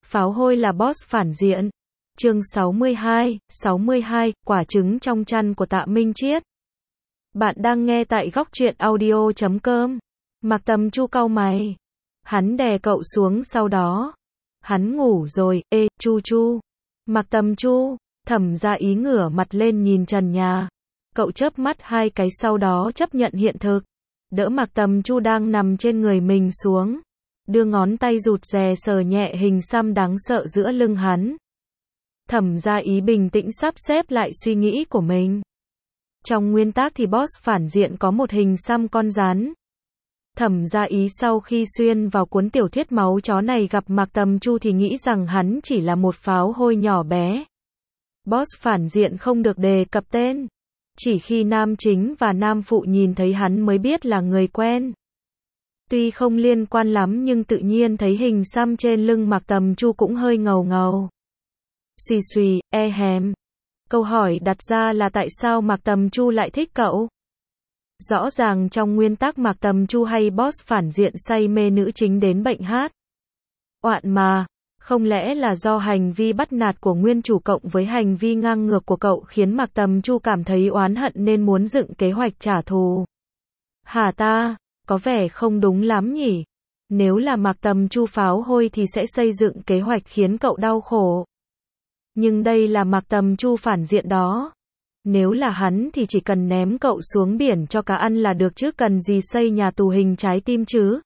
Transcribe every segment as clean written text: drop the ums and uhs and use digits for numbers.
Pháo hôi là boss phản diện. Chương 62, quả trứng trong chăn của Tạ Minh Chiết. Bạn đang nghe tại góc truyện audio.com. Mạc Tầm Chu cau mày. Hắn đè cậu xuống sau đó. Hắn ngủ rồi, ê, Chu Chu. Mạc Tầm Chu, Thẩm Gia Ý ngửa mặt lên nhìn trần nhà. Cậu chớp mắt hai cái sau đó chấp nhận hiện thực. Đỡ Mạc Tầm Chu đang nằm trên người mình xuống. Đưa ngón tay rụt rè sờ nhẹ hình xăm đáng sợ giữa lưng hắn. Thẩm Gia Ý bình tĩnh sắp xếp lại suy nghĩ của mình. Trong nguyên tắc thì boss phản diện có một hình xăm con rắn. Thẩm Gia Ý sau khi xuyên vào cuốn tiểu thuyết máu chó này gặp Mạc Tầm Chu thì nghĩ rằng hắn chỉ là một pháo hôi nhỏ bé. Boss phản diện không được đề cập tên. Chỉ khi nam chính và nam phụ nhìn thấy hắn mới biết là người quen. Tuy không liên quan lắm nhưng tự nhiên thấy hình xăm trên lưng Mạc Tầm Chu cũng hơi ngầu ngầu. Xùy xùy, hèm. Câu hỏi đặt ra là tại sao Mạc Tầm Chu lại thích cậu? Rõ ràng trong nguyên tắc Mạc Tầm Chu hay boss phản diện say mê nữ chính đến bệnh hát. Oạn mà, không lẽ là do hành vi bắt nạt của nguyên chủ cộng với hành vi ngang ngược của cậu khiến Mạc Tầm Chu cảm thấy oán hận nên muốn dựng kế hoạch trả thù? Hả ta, có vẻ không đúng lắm nhỉ? Nếu là Mạc Tầm Chu pháo hôi thì sẽ xây dựng kế hoạch khiến cậu đau khổ. Nhưng đây là Mạc Tầm Chu phản diện đó. Nếu là hắn thì chỉ cần ném cậu xuống biển cho cá ăn là được chứ cần gì xây nhà tù hình trái tim chứ.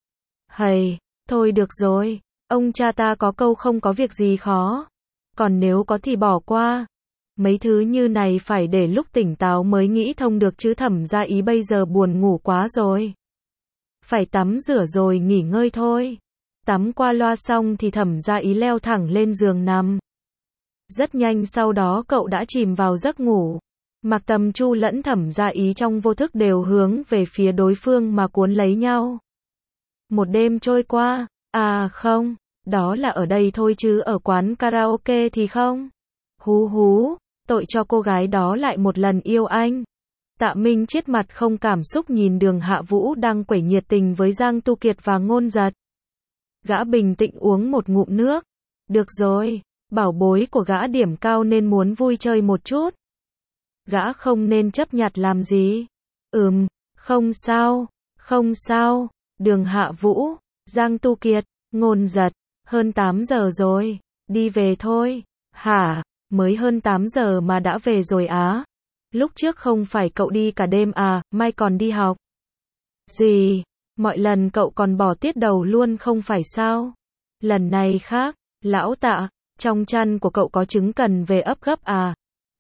Hầy, thôi được rồi, ông cha ta có câu không có việc gì khó. Còn nếu có thì bỏ qua. Mấy thứ như này phải để lúc tỉnh táo mới nghĩ thông được chứ. Thẩm Gia Ý bây giờ buồn ngủ quá rồi. Phải tắm rửa rồi nghỉ ngơi thôi. Tắm qua loa xong thì Thẩm Gia Ý leo thẳng lên giường nằm. Rất nhanh sau đó cậu đã chìm vào giấc ngủ. Mạc Tầm Chu lẫn Thẩm Gia Ý trong vô thức đều hướng về phía đối phương mà cuốn lấy nhau. Một đêm trôi qua, à không, đó là ở đây thôi chứ ở quán karaoke thì không. Hú hú, tội cho cô gái đó lại một lần yêu anh. Tạ Minh Chiết mặt không cảm xúc nhìn Đường Hạ Vũ đang quẩy nhiệt tình với Giang Tu Kiệt và Ngôn Giật. Gã bình tĩnh uống một ngụm nước. Được rồi. Bảo bối của gã điểm cao nên muốn vui chơi một chút. Gã không nên chấp nhặt làm gì. Không sao. Đường Hạ Vũ, Giang Tu Kiệt, Ngôn Giật, hơn 8 giờ rồi, đi về thôi. Hả, mới hơn 8 giờ mà đã về rồi á? Lúc trước không phải cậu đi cả đêm à, mai còn đi học. Gì, mọi lần cậu còn bỏ tiết đầu luôn không phải sao? Lần này khác, lão Tạ. Trong chăn của cậu có trứng cần về ấp gấp à?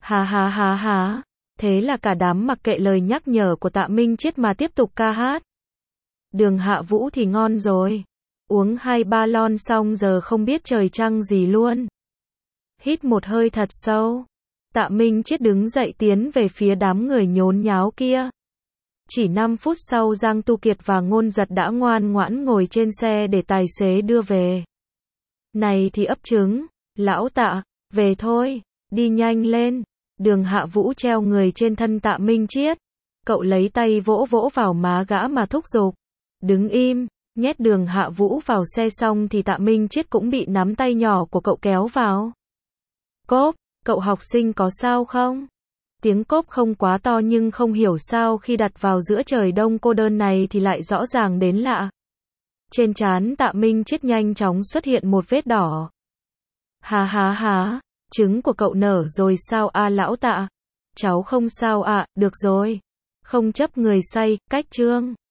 Há. Thế là cả đám mặc kệ lời nhắc nhở của Tạ Minh Chiết mà tiếp tục ca hát. Đường Hạ Vũ thì ngon rồi. Uống 2-3 lon xong giờ không biết trời trăng gì luôn. Hít một hơi thật sâu. Tạ Minh Chiết đứng dậy tiến về phía đám người nhốn nháo kia. Chỉ 5 phút sau Giang Tu Kiệt và Ngôn Giật đã ngoan ngoãn ngồi trên xe để tài xế đưa về. Này thì ấp trứng. Lão Tạ, về thôi, đi nhanh lên. Đường Hạ Vũ treo người trên thân Tạ Minh Chiết. Cậu lấy tay vỗ vỗ vào má gã mà thúc giục. Đứng im, nhét Đường Hạ Vũ vào xe xong thì Tạ Minh Chiết cũng bị nắm tay nhỏ của cậu kéo vào. Cốp, cậu học sinh có sao không? Tiếng cốp không quá to nhưng không hiểu sao khi đặt vào giữa trời đông cô đơn này thì lại rõ ràng đến lạ. Trên trán Tạ Minh Chiết nhanh chóng xuất hiện một vết đỏ. Há, trứng của cậu nở rồi sao a lão Tạ? Cháu không sao ạ, được rồi. Không chấp người say, cách chương.